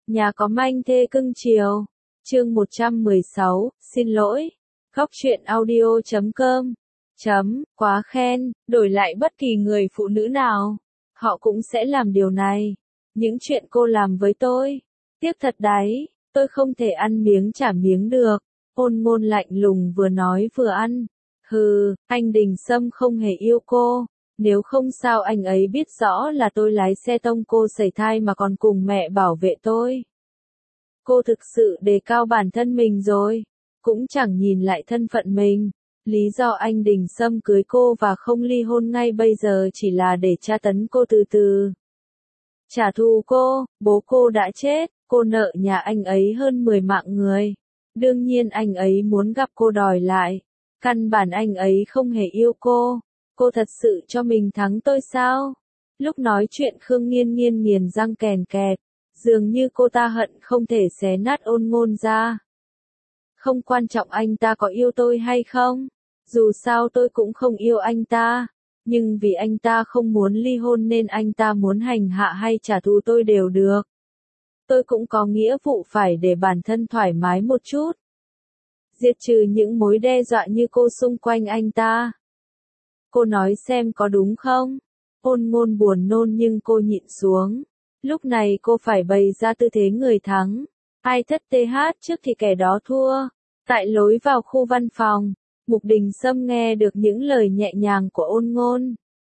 Nhà có manh thê cưng chiều. Chương 116, xin lỗi. Góc truyện audio.com. Quá khen, đổi lại bất kỳ người phụ nữ nào, họ cũng sẽ làm điều này. Những chuyện cô làm với tôi, tiếc thật đấy, tôi không thể ăn miếng trả miếng được. Ôn Ngôn lạnh lùng vừa nói vừa ăn. Hừ, anh Đình Sâm không hề yêu cô. Nếu không sao anh ấy biết rõ là tôi lái xe tông cô sẩy thai mà còn cùng mẹ bảo vệ tôi. Cô thực sự đề cao bản thân mình rồi, cũng chẳng nhìn lại thân phận mình. Lý do anh Đình Sâm cưới cô và không ly hôn ngay bây giờ chỉ là để tra tấn cô từ từ. Trả thù cô, bố cô đã chết, cô nợ nhà anh ấy hơn 10 mạng người. Đương nhiên anh ấy muốn gặp cô đòi lại. Căn bản anh ấy không hề yêu cô. Cô thật sự cho mình thắng tôi sao? Lúc nói chuyện Khương Nghiên Nghiên nghiền răng kèn kẹt. Dường như cô ta hận không thể xé nát Ôn Ngôn ra. Không quan trọng anh ta có yêu tôi hay không. Dù sao tôi cũng không yêu anh ta. Nhưng vì anh ta không muốn ly hôn nên anh ta muốn hành hạ hay trả thù tôi đều được. Tôi cũng có nghĩa vụ phải để bản thân thoải mái một chút. Diệt trừ những mối đe dọa như cô xung quanh anh ta. Cô nói xem có đúng không? Ôn Ngôn buồn nôn nhưng cô nhịn xuống. Lúc này cô phải bày ra tư thế người thắng. Ai thất TH trước thì kẻ đó thua. Tại lối vào khu văn phòng, Mục Đình Sâm nghe được những lời nhẹ nhàng của Ôn Ngôn.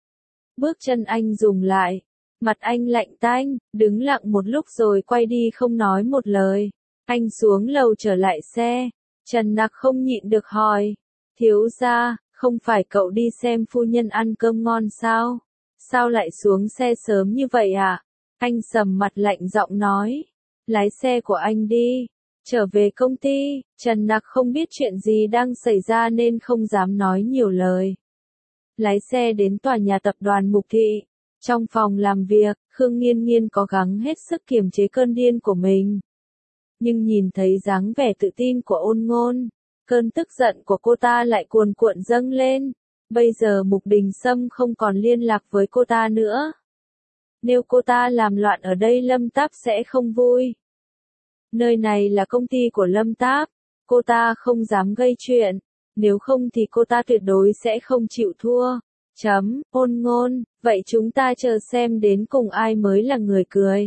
Bước chân anh dừng lại. Mặt anh lạnh tanh, đứng lặng một lúc rồi quay đi không nói một lời. Anh xuống lầu trở lại xe. Trần Nặc không nhịn được hỏi. Thiếu gia, không phải cậu đi xem phu nhân ăn cơm ngon sao? Sao lại xuống xe sớm như vậy à? Anh sầm mặt lạnh giọng nói. Lái xe của anh đi. Trở về công ty. Trần Nặc không biết chuyện gì đang xảy ra nên không dám nói nhiều lời. Lái xe đến tòa nhà tập đoàn Mục Thị. Trong phòng làm việc, Khương Nghiên Nghiên cố gắng hết sức kiềm chế cơn điên của mình. Nhưng nhìn thấy dáng vẻ tự tin của Ôn Ngôn, cơn tức giận của cô ta lại cuồn cuộn dâng lên. Bây giờ Mục Đình Sâm không còn liên lạc với cô ta nữa. Nếu cô ta làm loạn ở đây Lâm Táp sẽ không vui. Nơi này là công ty của Lâm Táp, cô ta không dám gây chuyện, nếu không thì cô ta tuyệt đối sẽ không chịu thua. Ôn Ngôn, vậy chúng ta chờ xem đến cùng ai mới là người cười.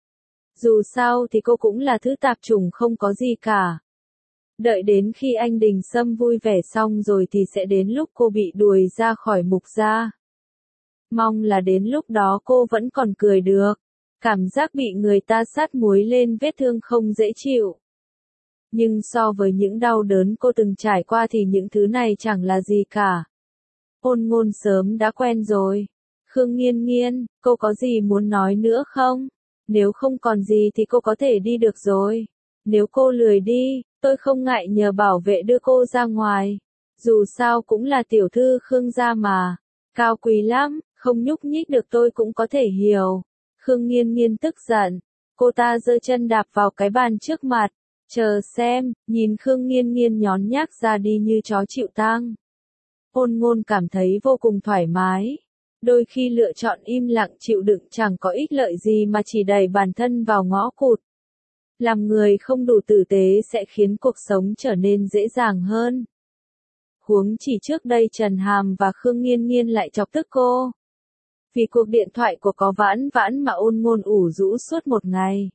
Dù sao thì cô cũng là thứ tạp chủng không có gì cả. Đợi đến khi anh Đình Sâm vui vẻ xong rồi thì sẽ đến lúc cô bị đuổi ra khỏi Mục gia. Mong là đến lúc đó cô vẫn còn cười được. Cảm giác bị người ta sát muối lên vết thương không dễ chịu. Nhưng so với những đau đớn cô từng trải qua thì những thứ này chẳng là gì cả. Ôn Ngôn sớm đã quen rồi. Khương Nghiên Nghiên, cô có gì muốn nói nữa không? Nếu không còn gì thì cô có thể đi được rồi. Nếu cô lười đi, tôi không ngại nhờ bảo vệ đưa cô ra ngoài. Dù sao cũng là tiểu thư Khương gia mà. Cao quý lắm, không nhúc nhích được tôi cũng có thể hiểu. Khương Nghiên Nghiên tức giận. Cô ta giơ chân đạp vào cái bàn trước mặt. Chờ xem, nhìn Khương Nghiên Nghiên nhón nhác ra đi như chó chịu tang. Ôn Ngôn cảm thấy vô cùng thoải mái. Đôi khi lựa chọn im lặng chịu đựng chẳng có ích lợi gì mà chỉ đẩy bản thân vào ngõ cụt. Làm người không đủ tử tế sẽ khiến cuộc sống trở nên dễ dàng hơn. Huống chỉ trước đây Trần Hàm và Khương Nghiên Nghiên lại chọc tức cô. Vì cuộc điện thoại của Cố Vãn Vãn mà Ôn Ngôn ủ rũ suốt một ngày.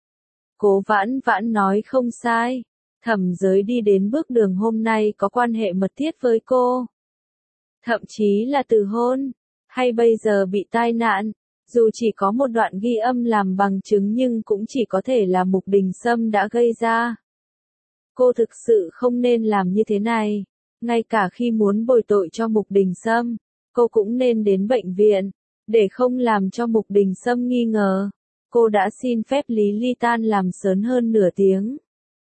Cố Vãn Vãn nói không sai. Thẩm Giới đi đến bước đường hôm nay có quan hệ mật thiết với cô. Thậm chí là từ hôn. Hay bây giờ bị tai nạn. Dù chỉ có một đoạn ghi âm làm bằng chứng nhưng cũng chỉ có thể là Mục Đình Sâm đã gây ra. Cô thực sự không nên làm như thế này. Ngay cả khi muốn bồi tội cho Mục Đình Sâm, cô cũng nên đến bệnh viện. Để không làm cho Mục Đình Sâm nghi ngờ, cô đã xin phép Lý Ly tan làm sớm hơn nửa tiếng.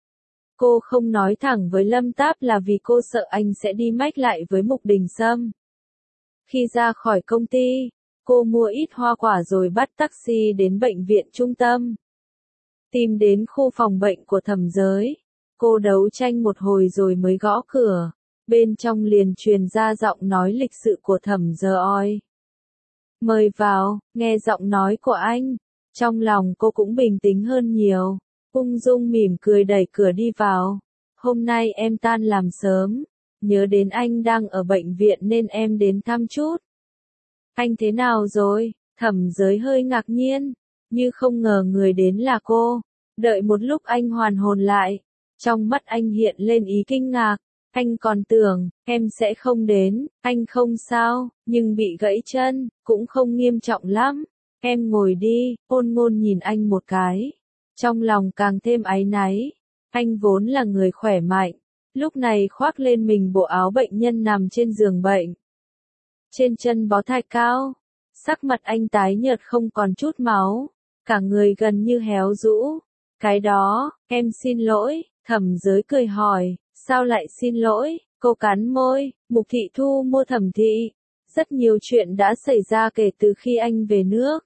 Cô không nói thẳng với Lâm Táp là vì cô sợ anh sẽ đi mách lại với Mục Đình Sâm. Khi ra khỏi công ty, cô mua ít hoa quả rồi bắt taxi đến bệnh viện trung tâm. Tìm đến khu phòng bệnh của Thẩm Giới. Cô đấu tranh một hồi rồi mới gõ cửa. Bên trong liền truyền ra giọng nói lịch sự của Thẩm Giới. Mời vào, nghe giọng nói của anh. Trong lòng cô cũng bình tĩnh hơn nhiều, ung dung mỉm cười đẩy cửa đi vào. Hôm nay em tan làm sớm, nhớ đến anh đang ở bệnh viện nên em đến thăm chút. Anh thế nào rồi? Thẩm Giới hơi ngạc nhiên, như không ngờ người đến là cô. Đợi một lúc anh hoàn hồn lại, trong mắt anh hiện lên ý kinh ngạc. Anh còn tưởng, em sẽ không đến, anh không sao, nhưng bị gãy chân, cũng không nghiêm trọng lắm. Em ngồi đi, Ôn Ngôn nhìn anh một cái. Trong lòng càng thêm áy náy. Anh vốn là người khỏe mạnh, lúc này khoác lên mình bộ áo bệnh nhân nằm trên giường bệnh. Trên chân bó thạch cao, sắc mặt anh tái nhợt không còn chút máu, cả người gần như héo rũ. Cái đó, em xin lỗi, Thẩm Giới cười hỏi, sao lại xin lỗi? Cô cắn môi, Mục Thị thu mua Thẩm Thị. Rất nhiều chuyện đã xảy ra kể từ khi anh về nước.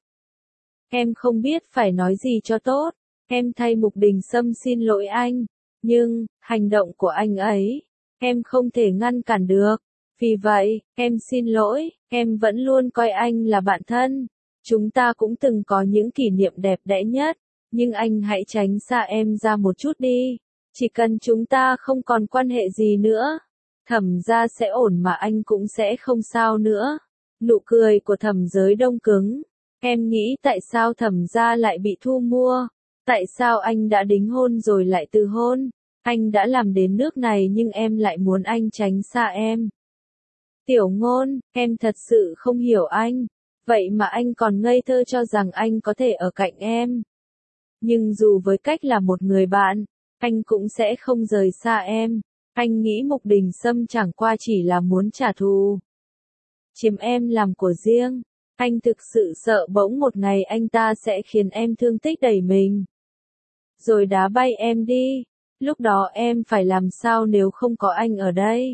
Em không biết phải nói gì cho tốt, em thay Mục Đình Sâm xin lỗi anh, nhưng, hành động của anh ấy, em không thể ngăn cản được. Vì vậy, em xin lỗi, em vẫn luôn coi anh là bạn thân. Chúng ta cũng từng có những kỷ niệm đẹp đẽ nhất, nhưng anh hãy tránh xa em ra một chút đi. Chỉ cần chúng ta không còn quan hệ gì nữa, Thẩm gia sẽ ổn mà anh cũng sẽ không sao nữa. Nụ cười của Thẩm Giới đông cứng. Em nghĩ tại sao Thẩm gia lại bị thu mua? Tại sao anh đã đính hôn rồi lại từ hôn? Anh đã làm đến nước này nhưng em lại muốn anh tránh xa em. Tiểu Ngôn, em thật sự không hiểu anh. Vậy mà anh còn ngây thơ cho rằng anh có thể ở cạnh em. Nhưng dù với cách là một người bạn, anh cũng sẽ không rời xa em. Anh nghĩ Mục Đình Sâm chẳng qua chỉ là muốn trả thù, chiếm em làm của riêng. Anh thực sự sợ bỗng một ngày anh ta sẽ khiến em thương tích đầy mình, rồi đá bay em đi. Lúc đó em phải làm sao nếu không có anh ở đây?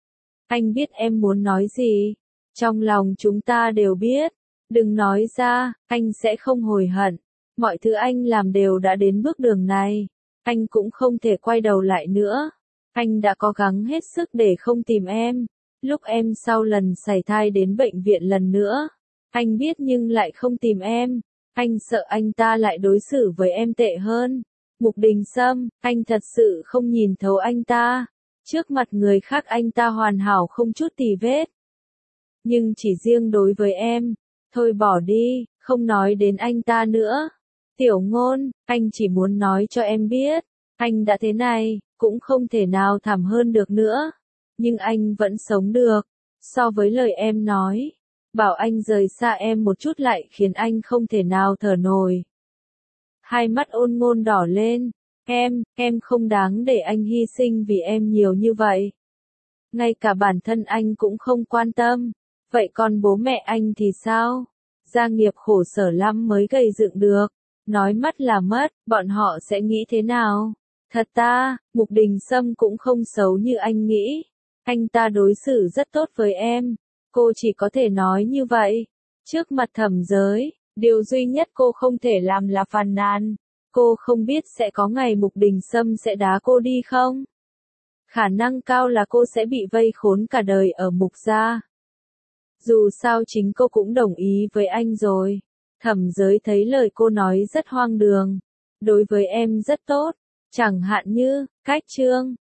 Anh biết em muốn nói gì. Trong lòng chúng ta đều biết. Đừng nói ra, anh sẽ không hối hận. Mọi thứ anh làm đều đã đến bước đường này. Anh cũng không thể quay đầu lại nữa. Anh đã cố gắng hết sức để không tìm em. Lúc em sau lần sảy thai đến bệnh viện lần nữa, anh biết nhưng lại không tìm em. Anh sợ anh ta lại đối xử với em tệ hơn. Mục Đình Sâm, anh thật sự không nhìn thấu anh ta. Trước mặt người khác anh ta hoàn hảo không chút tì vết. Nhưng chỉ riêng đối với em, thôi bỏ đi, không nói đến anh ta nữa. Tiểu Ngôn, anh chỉ muốn nói cho em biết, anh đã thế này, cũng không thể nào thảm hơn được nữa. Nhưng anh vẫn sống được. So với lời em nói, bảo anh rời xa em một chút lại khiến anh không thể nào thở nổi. Hai mắt Ôn Ngôn đỏ lên. Em không đáng để anh hy sinh vì em nhiều như vậy. Ngay cả bản thân anh cũng không quan tâm. Vậy còn bố mẹ anh thì sao? Gia nghiệp khổ sở lắm mới gây dựng được. Nói mất là mất, bọn họ sẽ nghĩ thế nào? Thật ta, Mục Đình Sâm cũng không xấu như anh nghĩ. Anh ta đối xử rất tốt với em. Cô chỉ có thể nói như vậy. Trước mặt Thẩm Giới, điều duy nhất cô không thể làm là phàn nàn. Cô không biết sẽ có ngày Mục Đình Sâm sẽ đá cô đi không? Khả năng cao là cô sẽ bị vây khốn cả đời ở Mục gia. Dù sao chính cô cũng đồng ý với anh rồi. Thẩm Giới thấy lời cô nói rất hoang đường. Đối với em rất tốt. Chẳng hạn như, cách trương,